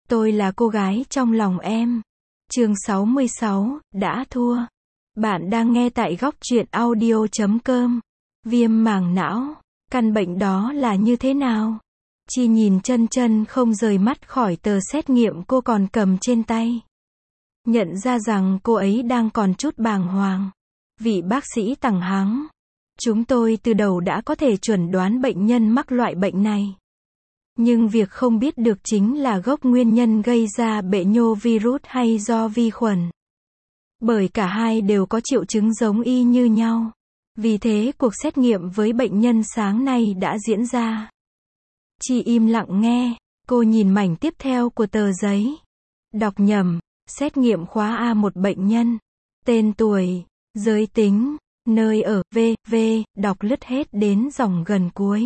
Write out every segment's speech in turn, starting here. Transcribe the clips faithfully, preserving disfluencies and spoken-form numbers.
Tôi là cô gái trong lòng em. Chương sáu mươi sáu, đã thua. Bạn đang nghe tại góc truyện audio chấm com. Viêm màng não, căn bệnh đó là như thế nào? Chi nhìn chân chân không rời mắt khỏi tờ xét nghiệm cô còn cầm trên tay. Nhận ra rằng cô ấy đang còn chút bàng hoàng. Vị bác sĩ tằng hắng. Chúng tôi từ đầu đã có thể chuẩn đoán bệnh nhân mắc loại bệnh này. Nhưng việc không biết được chính là gốc nguyên nhân gây ra bệnh nhô virus hay do vi khuẩn. Bởi cả hai đều có triệu chứng giống y như nhau. Vì thế cuộc xét nghiệm với bệnh nhân sáng nay đã diễn ra. Chị im lặng nghe, cô nhìn mảnh tiếp theo của tờ giấy. Đọc nhầm, xét nghiệm khóa A một bệnh nhân. Tên tuổi, giới tính, nơi ở, vân vân, đọc lướt hết đến dòng gần cuối.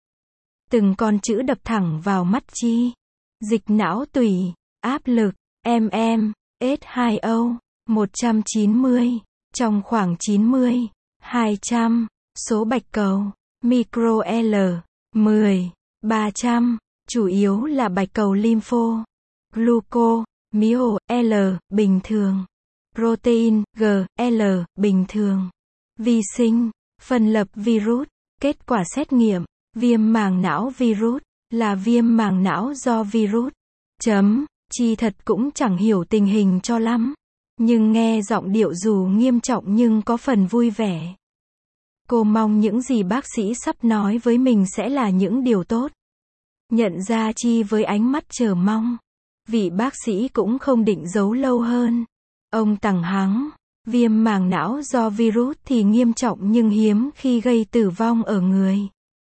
Từng con chữ đập thẳng vào mắt Chi. Dịch não tủy, áp lực, mm, S hai O, một trăm chín mươi, trong khoảng chín mươi, hai trăm, số bạch cầu, micro L, mười, ba trăm, chủ yếu là bạch cầu lympho, gluco, myo, L, bình thường, protein, G, L, bình thường, vi sinh, phân lập virus, kết quả xét nghiệm. Viêm màng não virus, là viêm màng não do virus. Chấm, Chi thật cũng chẳng hiểu tình hình cho lắm. Nhưng nghe giọng điệu dù nghiêm trọng nhưng có phần vui vẻ. Cô mong những gì bác sĩ sắp nói với mình sẽ là những điều tốt. Nhận ra Chi với ánh mắt chờ mong. Vị bác sĩ cũng không định giấu lâu hơn. Ông tằng hắng, viêm màng não do virus thì nghiêm trọng nhưng hiếm khi gây tử vong ở người.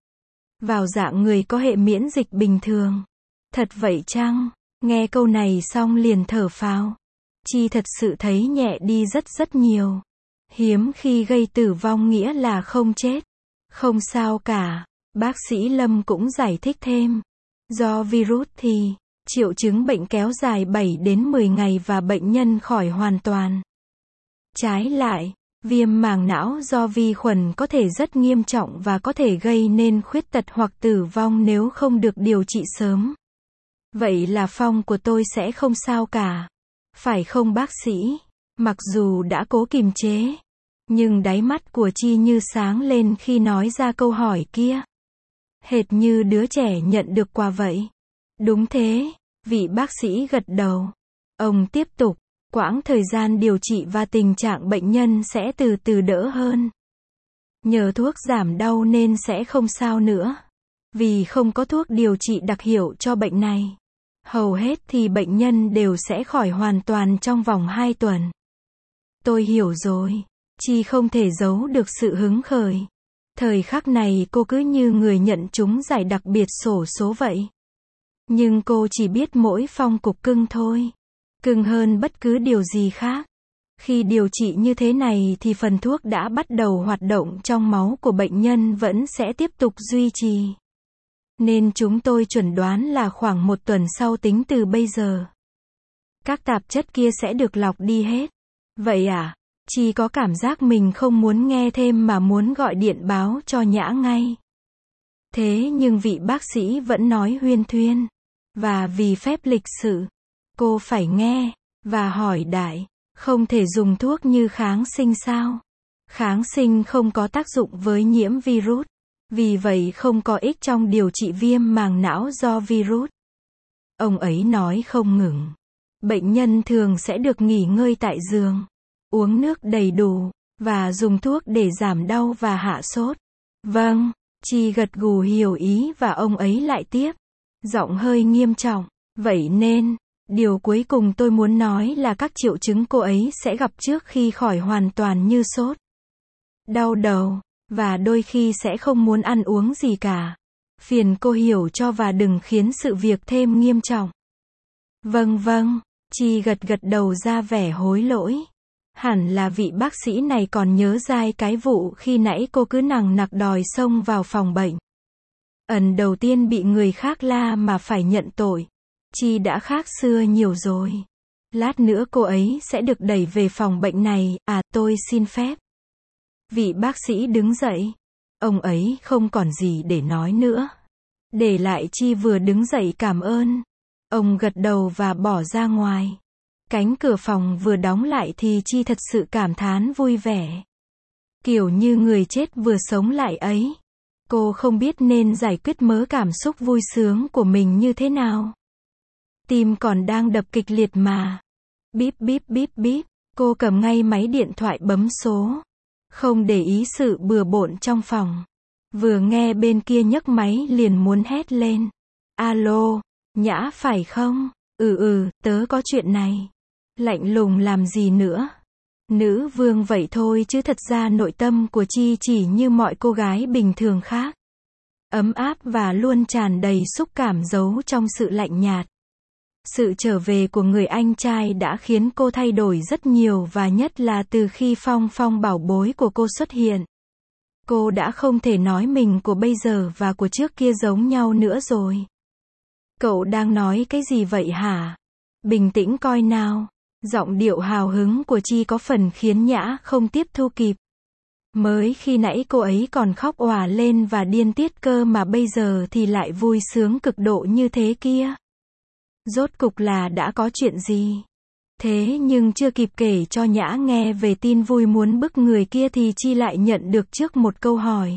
Vào dạng người có hệ miễn dịch bình thường. Thật vậy chăng? Nghe câu này xong liền thở phào. Chi thật sự thấy nhẹ đi rất rất nhiều. Hiếm khi gây tử vong nghĩa là không chết. Không sao cả. Bác sĩ Lâm cũng giải thích thêm. Do virus thì, triệu chứng bệnh kéo dài bảy đến mười ngày và bệnh nhân khỏi hoàn toàn. Trái lại, viêm màng não do vi khuẩn có thể rất nghiêm trọng và có thể gây nên khuyết tật hoặc tử vong nếu không được điều trị sớm. Vậy là Phong của tôi sẽ không sao cả. Phải không bác sĩ? Mặc dù đã cố kiềm chế, nhưng đáy mắt của Chi như sáng lên khi nói ra câu hỏi kia. Hệt như đứa trẻ nhận được quà vậy. Đúng thế, vị bác sĩ gật đầu. Ông tiếp tục. Quãng thời gian điều trị và tình trạng bệnh nhân sẽ từ từ đỡ hơn. Nhờ thuốc giảm đau nên sẽ không sao nữa. Vì không có thuốc điều trị đặc hiệu cho bệnh này. Hầu hết thì bệnh nhân đều sẽ khỏi hoàn toàn trong vòng hai tuần. Tôi hiểu rồi. Chi không thể giấu được sự hứng khởi. Thời khắc này cô cứ như người nhận trúng giải đặc biệt xổ số vậy. Nhưng cô chỉ biết mỗi phong cục cưng thôi. Cưng hơn bất cứ điều gì khác. Khi điều trị như thế này thì phần thuốc đã bắt đầu hoạt động trong máu của bệnh nhân vẫn sẽ tiếp tục duy trì. Nên chúng tôi chuẩn đoán là khoảng một tuần sau tính từ bây giờ. Các tạp chất kia sẽ được lọc đi hết. Vậy à? Chi có cảm giác mình không muốn nghe thêm mà muốn gọi điện báo cho Nhã ngay. Thế nhưng vị bác sĩ vẫn nói huyên thuyên. Và vì phép lịch sự, cô phải nghe, và hỏi đại, không thể dùng thuốc như kháng sinh sao? Kháng sinh không có tác dụng với nhiễm virus, vì vậy không có ích trong điều trị viêm màng não do virus. Ông ấy nói không ngừng. Bệnh nhân thường sẽ được nghỉ ngơi tại giường, uống nước đầy đủ, và dùng thuốc để giảm đau và hạ sốt. Vâng, Chi gật gù hiểu ý và ông ấy lại tiếp. Giọng hơi nghiêm trọng, vậy nên, điều cuối cùng tôi muốn nói là các triệu chứng cô ấy sẽ gặp trước khi khỏi hoàn toàn như sốt, đau đầu, và đôi khi sẽ không muốn ăn uống gì cả. Phiền cô hiểu cho và đừng khiến sự việc thêm nghiêm trọng. Vâng vâng, Chi gật gật đầu ra vẻ hối lỗi. Hẳn là vị bác sĩ này còn nhớ dai cái vụ khi nãy cô cứ nằng nặc đòi xông vào phòng bệnh. Ẩn đầu tiên bị người khác la mà phải nhận tội. Chi đã khác xưa nhiều rồi. Lát nữa cô ấy sẽ được đẩy về phòng bệnh này, à tôi xin phép. Vị bác sĩ đứng dậy. Ông ấy không còn gì để nói nữa. Để lại Chi vừa đứng dậy cảm ơn. Ông gật đầu và bỏ ra ngoài. Cánh cửa phòng vừa đóng lại thì Chi thật sự cảm thán vui vẻ. Kiểu như người chết vừa sống lại ấy. Cô không biết nên giải quyết mớ cảm xúc vui sướng của mình như thế nào. Tim còn đang đập kịch liệt mà. Bíp bíp bíp bíp. Cô cầm ngay máy điện thoại bấm số. Không để ý sự bừa bộn trong phòng. Vừa nghe bên kia nhấc máy liền muốn hét lên. Alo, Nhã phải không? Ừ ừ, tớ có chuyện này. Lạnh lùng làm gì nữa? Nữ vương vậy thôi chứ thật ra nội tâm của Chi chỉ như mọi cô gái bình thường khác. Ấm áp và luôn tràn đầy xúc cảm giấu trong sự lạnh nhạt. Sự trở về của người anh trai đã khiến cô thay đổi rất nhiều và nhất là từ khi Phong Phong bảo bối của cô xuất hiện. Cô đã không thể nói mình của bây giờ và của trước kia giống nhau nữa rồi. Cậu đang nói cái gì vậy hả? Bình tĩnh coi nào. Giọng điệu hào hứng của Chi có phần khiến Nhã không tiếp thu kịp. Mới khi nãy cô ấy còn khóc òa lên và điên tiết cơ mà bây giờ thì lại vui sướng cực độ như thế kia. Rốt cục là đã có chuyện gì? Thế nhưng chưa kịp kể cho Nhã nghe về tin vui muốn bức người kia thì Chi lại nhận được trước một câu hỏi.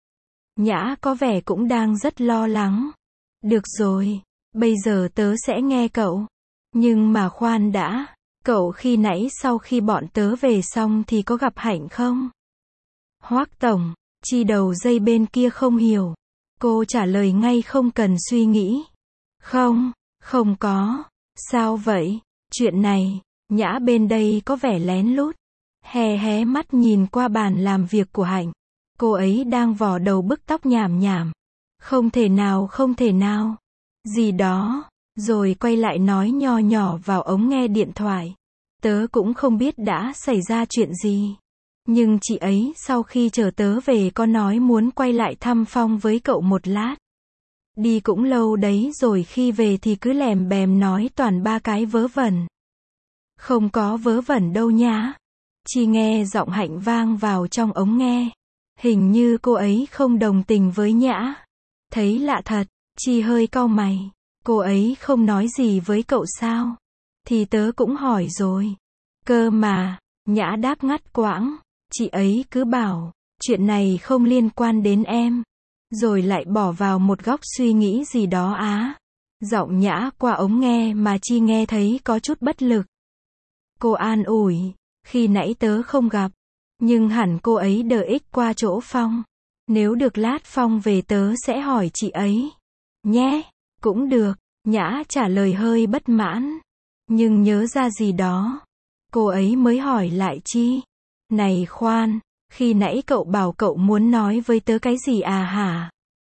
Nhã có vẻ cũng đang rất lo lắng. Được rồi, bây giờ tớ sẽ nghe cậu. Nhưng mà khoan đã, cậu khi nãy sau khi bọn tớ về xong thì có gặp Hạnh không? Hoắc tổng, Chi đầu dây bên kia không hiểu. Cô trả lời ngay không cần suy nghĩ. Không, không có. Sao vậy? Chuyện này, Nhã bên đây có vẻ lén lút. Hé hé mắt nhìn qua bàn làm việc của Hạnh. Cô ấy đang vò đầu bức tóc nhảm nhảm. Không thể nào, không thể nào. Gì đó. Rồi quay lại nói nho nhỏ vào ống nghe điện thoại. Tớ cũng không biết đã xảy ra chuyện gì. Nhưng chị ấy sau khi chờ tớ về có nói muốn quay lại thăm Phong với cậu một lát. Đi cũng lâu đấy rồi khi về thì cứ lèm bèm nói toàn ba cái vớ vẩn. Không có vớ vẩn đâu nhá. Chi nghe giọng Hạnh vang vào trong ống nghe. Hình như cô ấy không đồng tình với Nhã. Thấy lạ thật, Chi hơi cau mày. Cô ấy không nói gì với cậu sao? Thì tớ cũng hỏi rồi. Cơ mà, Nhã đáp ngắt quãng. Chị ấy cứ bảo, chuyện này không liên quan đến em. Rồi lại bỏ vào một góc suy nghĩ gì đó á. Giọng Nhã qua ống nghe mà Chi nghe thấy có chút bất lực. Cô an ủi, khi nãy tớ không gặp. Nhưng hẳn cô ấy đợi ích qua chỗ Phong. Nếu được lát Phong về tớ sẽ hỏi chị ấy. Nhé, cũng được. Nhã trả lời hơi bất mãn. Nhưng nhớ ra gì đó. Cô ấy mới hỏi lại Chi. Này khoan, khi nãy cậu bảo cậu muốn nói với tớ cái gì à hả?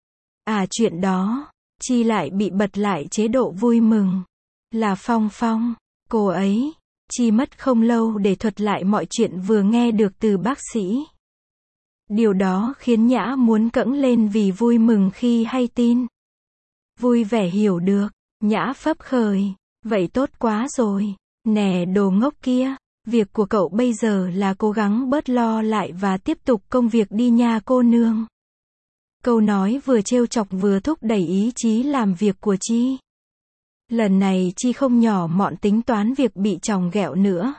À chuyện đó. Chi lại bị bật lại chế độ vui mừng. Là Phong Phong. Cô ấy. Chi mất không lâu để thuật lại mọi chuyện vừa nghe được từ bác sĩ. Điều đó khiến Nhã muốn cẫng lên vì vui mừng khi hay tin. Vui vẻ hiểu được. Nhã phấp khởi. Vậy tốt quá rồi. Nè đồ ngốc kia. Việc của cậu bây giờ là cố gắng bớt lo lại và tiếp tục công việc đi nha cô nương. Câu nói vừa trêu chọc vừa thúc đẩy ý chí làm việc của Chi. Lần này Chi không nhỏ mọn tính toán việc bị chồng ghẹo nữa.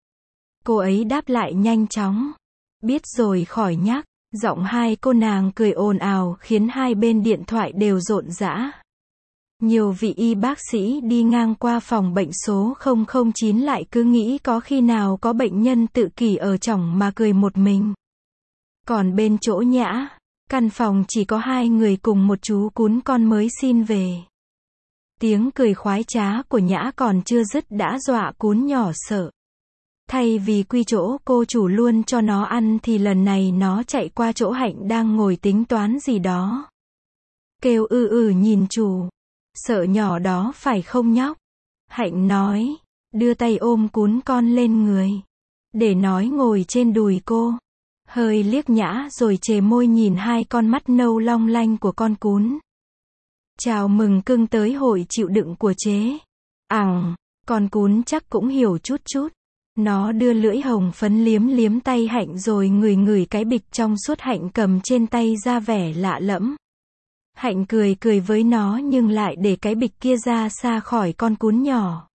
Cô ấy đáp lại nhanh chóng. Biết rồi khỏi nhắc. Giọng hai cô nàng cười ồn ào khiến hai bên điện thoại đều rộn rã. Nhiều vị y bác sĩ đi ngang qua phòng bệnh số không không chín lại cứ nghĩ có khi nào có bệnh nhân tự kỷ ở trỏng mà cười một mình. Còn bên chỗ Nhã, căn phòng chỉ có hai người cùng một chú cún con mới xin về. Tiếng cười khoái trá của Nhã còn chưa dứt đã dọa cún nhỏ sợ. Thay vì quy chỗ cô chủ luôn cho nó ăn thì lần này nó chạy qua chỗ Hạnh đang ngồi tính toán gì đó. Kêu ư ư nhìn chủ. Sợ nhỏ đó phải không nhóc? Hạnh nói. Đưa tay ôm cún con lên người. Để nói ngồi trên đùi cô. Hơi liếc Nhã rồi chề môi nhìn hai con mắt nâu long lanh của con cún. Chào mừng cưng tới hội chịu đựng của chế. Ằng, con cún chắc cũng hiểu chút chút. Nó đưa lưỡi hồng phấn liếm liếm tay Hạnh rồi ngửi ngửi cái bịch trong suốt Hạnh cầm trên tay ra vẻ lạ lẫm. Hạnh cười cười với nó nhưng lại để cái bịch kia ra xa khỏi con cún nhỏ.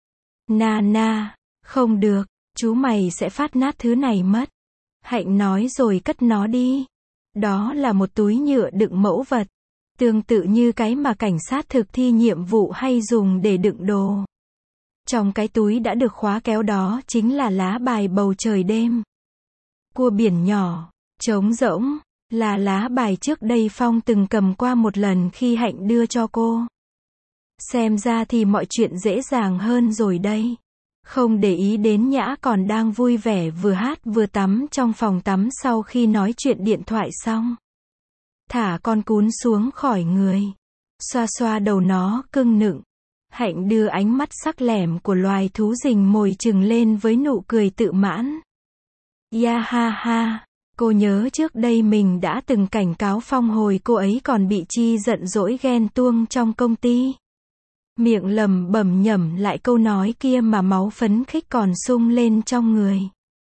Na na, không được, chú mày sẽ phát nát thứ này mất. Hạnh nói rồi cất nó đi. Đó là một túi nhựa đựng mẫu vật. Tương tự như cái mà cảnh sát thực thi nhiệm vụ hay dùng để đựng đồ. Trong cái túi đã được khóa kéo đó chính là lá bài bầu trời đêm. Cua biển nhỏ, trống rỗng, là lá bài trước đây Phong từng cầm qua một lần khi Hạnh đưa cho cô. Xem ra thì mọi chuyện dễ dàng hơn rồi đây. Không để ý đến Nhã còn đang vui vẻ vừa hát vừa tắm trong phòng tắm sau khi nói chuyện điện thoại xong. Thả con cún xuống khỏi người. Xoa xoa đầu nó cưng nựng. Hạnh đưa ánh mắt sắc lẻm của loài thú rình mồi trừng lên với nụ cười tự mãn. Ya ha ha. Cô nhớ trước đây mình đã từng cảnh cáo Phong hồi cô ấy còn bị Chi giận dỗi ghen tuông trong công ty. Miệng lẩm bẩm nhẩm lại câu nói kia mà máu phấn khích còn sung lên trong người.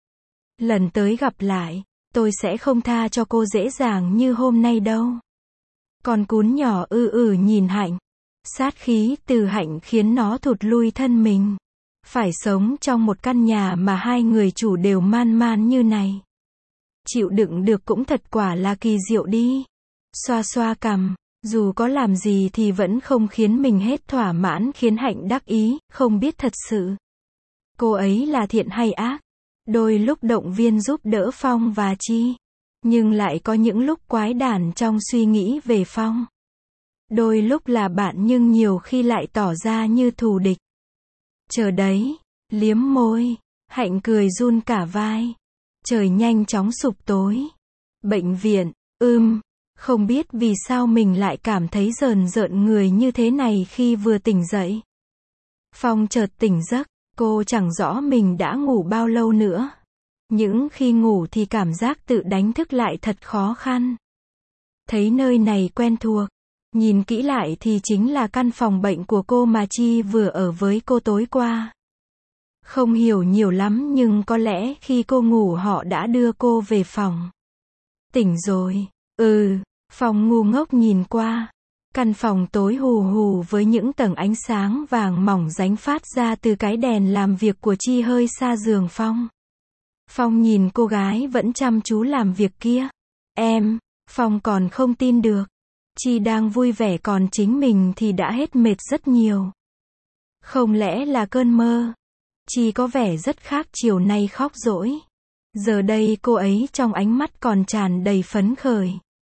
Lần tới gặp lại, tôi sẽ không tha cho cô dễ dàng như hôm nay đâu. Con cún nhỏ ư ử nhìn Hạnh. Sát khí từ Hạnh khiến nó thụt lui thân mình. Phải sống trong một căn nhà mà hai người chủ đều man man như này. Chịu đựng được cũng thật quả là kỳ diệu đi. Xoa xoa cằm, dù có làm gì thì vẫn không khiến mình hết thỏa mãn, khiến Hạnh đắc ý, không biết thật sự cô ấy là thiện hay ác. Đôi lúc động viên giúp đỡ Phong và Chi, nhưng lại có những lúc quái đản trong suy nghĩ về Phong. Đôi lúc là bạn nhưng nhiều khi lại tỏ ra như thù địch. Chờ đấy, liếm môi, Hạnh cười run cả vai. Trời nhanh chóng sụp tối. Bệnh viện, ưm, không biết vì sao mình lại cảm thấy rờn rợn người như thế này khi vừa tỉnh dậy. Phong chợt tỉnh giấc, cô chẳng rõ mình đã ngủ bao lâu nữa. Những khi ngủ thì cảm giác tự đánh thức lại thật khó khăn. Thấy nơi này quen thuộc, nhìn kỹ lại thì chính là căn phòng bệnh của cô mà Chi vừa ở với cô tối qua. Không hiểu nhiều lắm nhưng có lẽ khi cô ngủ họ đã đưa cô về phòng. Tỉnh rồi, ừ, Phong ngu ngốc nhìn qua. Căn phòng tối hù hù với những tầng ánh sáng vàng mỏng ránh phát ra từ cái đèn làm việc của Chi hơi xa giường Phong. Phong nhìn cô gái vẫn chăm chú làm việc kia. Em, Phong còn không tin được. Chi đang vui vẻ còn chính mình thì đã hết mệt rất nhiều. Không lẽ là cơn mơ? Chi có vẻ rất khác chiều nay khóc dỗi. Giờ đây cô ấy trong ánh mắt còn tràn đầy phấn khởi.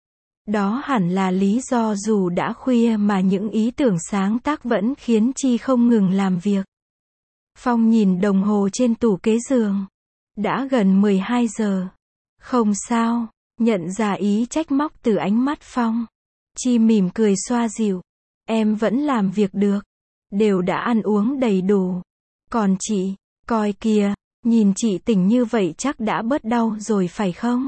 Đó hẳn là lý do dù đã khuya mà những ý tưởng sáng tác vẫn khiến Chi không ngừng làm việc. Phong nhìn đồng hồ trên tủ kế giường. Đã gần mười hai giờ. Không sao, nhận ra ý trách móc từ ánh mắt Phong. Chi mỉm cười xoa dịu. Em vẫn làm việc được. Đều đã ăn uống đầy đủ. Còn chị, coi kìa, nhìn chị tỉnh như vậy chắc đã bớt đau rồi phải không?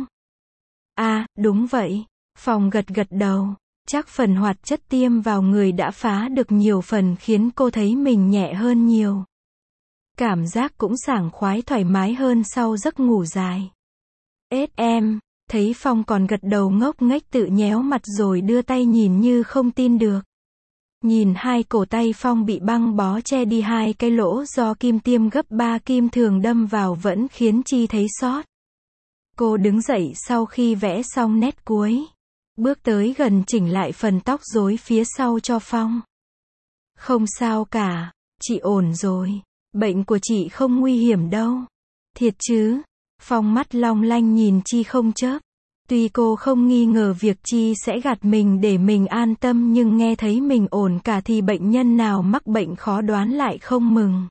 À, đúng vậy. Phong gật gật đầu. Chắc phần hoạt chất tiêm vào người đã phá được nhiều phần khiến cô thấy mình nhẹ hơn nhiều. Cảm giác cũng sảng khoái thoải mái hơn sau giấc ngủ dài. Ết em, thấy Phong còn gật đầu ngốc nghếch tự nhéo mặt rồi đưa tay nhìn như không tin được. Nhìn hai cổ tay Phong bị băng bó che đi hai cái lỗ do kim tiêm gấp ba kim thường đâm vào vẫn khiến Chi thấy xót. Cô đứng dậy sau khi vẽ xong nét cuối. Bước tới gần chỉnh lại phần tóc rối phía sau cho Phong. Không sao cả, chị ổn rồi. Bệnh của chị không nguy hiểm đâu. Thiệt chứ? Phong mắt long lanh nhìn Chi không chớp. Tuy cô không nghi ngờ việc Chi sẽ gạt mình để mình an tâm nhưng nghe thấy mình ổn cả thì bệnh nhân nào mắc bệnh khó đoán lại không mừng.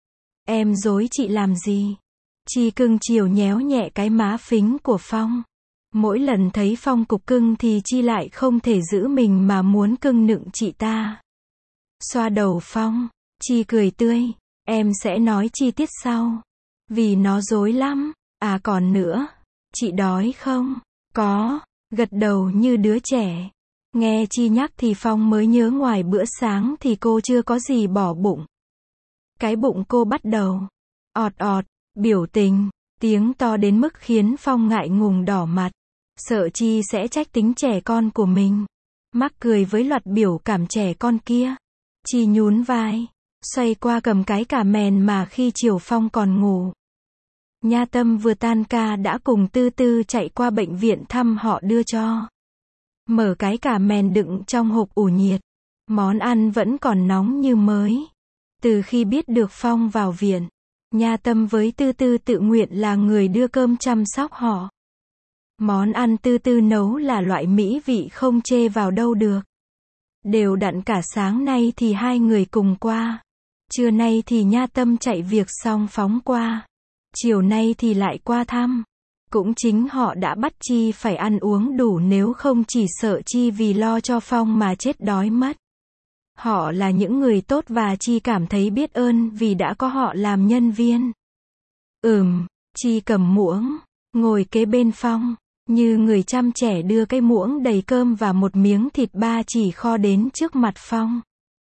Em dối chị làm gì? Chi cưng chiều nhéo nhẹ cái má phính của Phong. Mỗi lần thấy Phong cục cưng thì Chi lại không thể giữ mình mà muốn cưng nựng chị ta. Xoa đầu Phong, Chi cười tươi. Em sẽ nói chi tiết sau. Vì nó dối lắm. À còn nữa, chị đói không? Có, gật đầu như đứa trẻ. Nghe Chi nhắc thì Phong mới nhớ ngoài bữa sáng thì cô chưa có gì bỏ bụng. Cái bụng cô bắt đầu ọt ọt, biểu tình, tiếng to đến mức khiến Phong ngại ngùng đỏ mặt. Sợ Chi sẽ trách tính trẻ con của mình. Mắc cười với loạt biểu cảm trẻ con kia. Chi nhún vai, xoay qua cầm cái cà mèn mà khi Triều Phong còn ngủ. Nha Tâm vừa tan ca đã cùng Tư Tư chạy qua bệnh viện thăm họ đưa cho. Mở cái cà mèn đựng trong hộp ủ nhiệt. Món ăn vẫn còn nóng như mới. Từ khi biết được Phong vào viện, Nha Tâm với Tư Tư tự nguyện là người đưa cơm chăm sóc họ. Món ăn Tư Tư nấu là loại mỹ vị không chê vào đâu được. Đều đặn cả sáng nay thì hai người cùng qua. Trưa nay thì Nha Tâm chạy việc xong phóng qua. Chiều nay thì lại qua thăm. Cũng chính họ đã bắt Chi phải ăn uống đủ, nếu không chỉ sợ Chi vì lo cho Phong mà chết đói mất. Họ là những người tốt và Chi cảm thấy biết ơn vì đã có họ làm nhân viên. Ừm, Chi cầm muỗng, ngồi kế bên Phong, như người chăm trẻ đưa cái muỗng đầy cơm và một miếng thịt ba chỉ kho đến trước mặt Phong.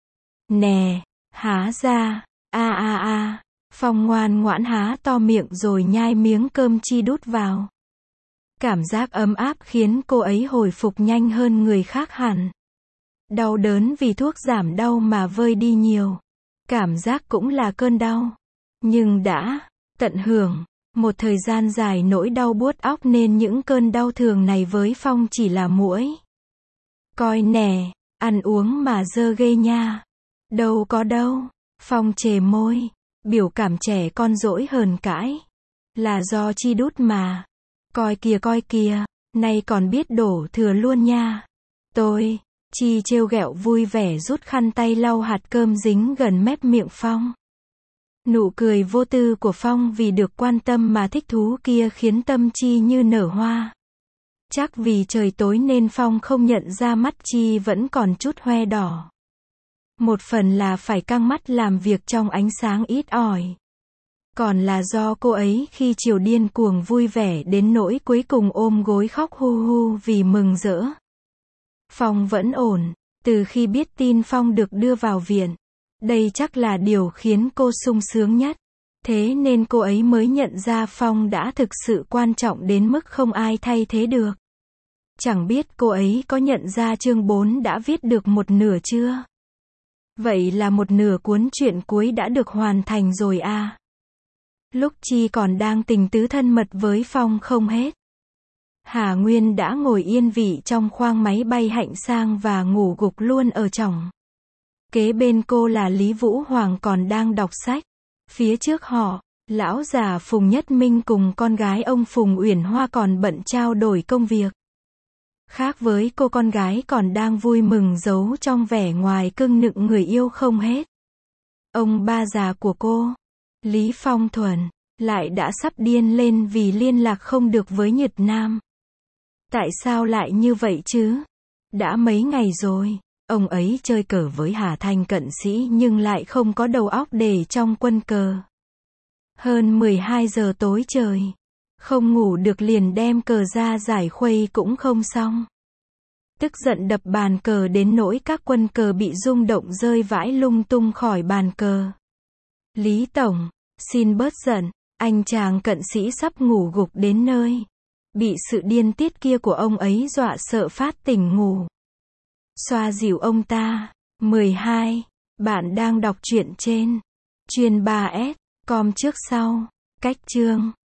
Nè, há ra, a a a, Phong ngoan ngoãn há to miệng rồi nhai miếng cơm Chi đút vào. Cảm giác ấm áp khiến cô ấy hồi phục nhanh hơn người khác hẳn. Đau đớn vì thuốc giảm đau mà vơi đi nhiều. Cảm giác cũng là cơn đau. Nhưng đã tận hưởng một thời gian dài nỗi đau buốt óc nên những cơn đau thường này với Phong chỉ là muỗi. Coi nè, ăn uống mà dơ ghê nha. Đâu có đâu. Phong chề môi, biểu cảm trẻ con dỗi hờn cãi. Là do Chi đút mà. Coi kìa coi kìa, nay còn biết đổ thừa luôn nha. Tôi, Chi trêu ghẹo vui vẻ rút khăn tay lau hạt cơm dính gần mép miệng Phong. Nụ cười vô tư của Phong vì được quan tâm mà thích thú kia khiến tâm Chi như nở hoa. Chắc vì trời tối nên Phong không nhận ra mắt Chi vẫn còn chút hoe đỏ. Một phần là phải căng mắt làm việc trong ánh sáng ít ỏi. Còn là do cô ấy khi chiều điên cuồng vui vẻ đến nỗi cuối cùng ôm gối khóc hu hu vì mừng rỡ. Phong vẫn ổn, từ khi biết tin Phong được đưa vào viện. Đây chắc là điều khiến cô sung sướng nhất. Thế nên cô ấy mới nhận ra Phong đã thực sự quan trọng đến mức không ai thay thế được. Chẳng biết cô ấy có nhận ra chương bốn đã viết được một nửa chưa? Vậy là một nửa cuốn truyện cuối đã được hoàn thành rồi à? Lúc Chi còn đang tình tứ thân mật với Phong không hết. Hà Nguyên đã ngồi yên vị trong khoang máy bay hạnh sang và ngủ gục luôn ở chỏng. Kế bên cô là Lý Vũ Hoàng còn đang đọc sách. Phía trước họ, lão già Phùng Nhất Minh cùng con gái ông Phùng Uyển Hoa còn bận trao đổi công việc. Khác với cô, con gái còn đang vui mừng giấu trong vẻ ngoài cưng nựng người yêu không hết. Ông ba già của cô, Lý Phong Thuần, lại đã sắp điên lên vì liên lạc không được với Nhật Nam. Tại sao lại như vậy chứ? Đã mấy ngày rồi, ông ấy chơi cờ với Hà Thanh cận sĩ nhưng lại không có đầu óc để trong quân cờ. Hơn mười hai giờ tối trời, không ngủ được liền đem cờ ra giải khuây cũng không xong. Tức giận đập bàn cờ đến nỗi các quân cờ bị rung động rơi vãi lung tung khỏi bàn cờ. Lý Tổng, xin bớt giận, anh chàng cận sĩ sắp ngủ gục đến nơi. Bị sự điên tiết kia của ông ấy dọa sợ phát tỉnh ngủ. Xoa dịu ông ta. mười hai. Bạn đang đọc truyện trên Chuyên ba S com trước sau. Cách chương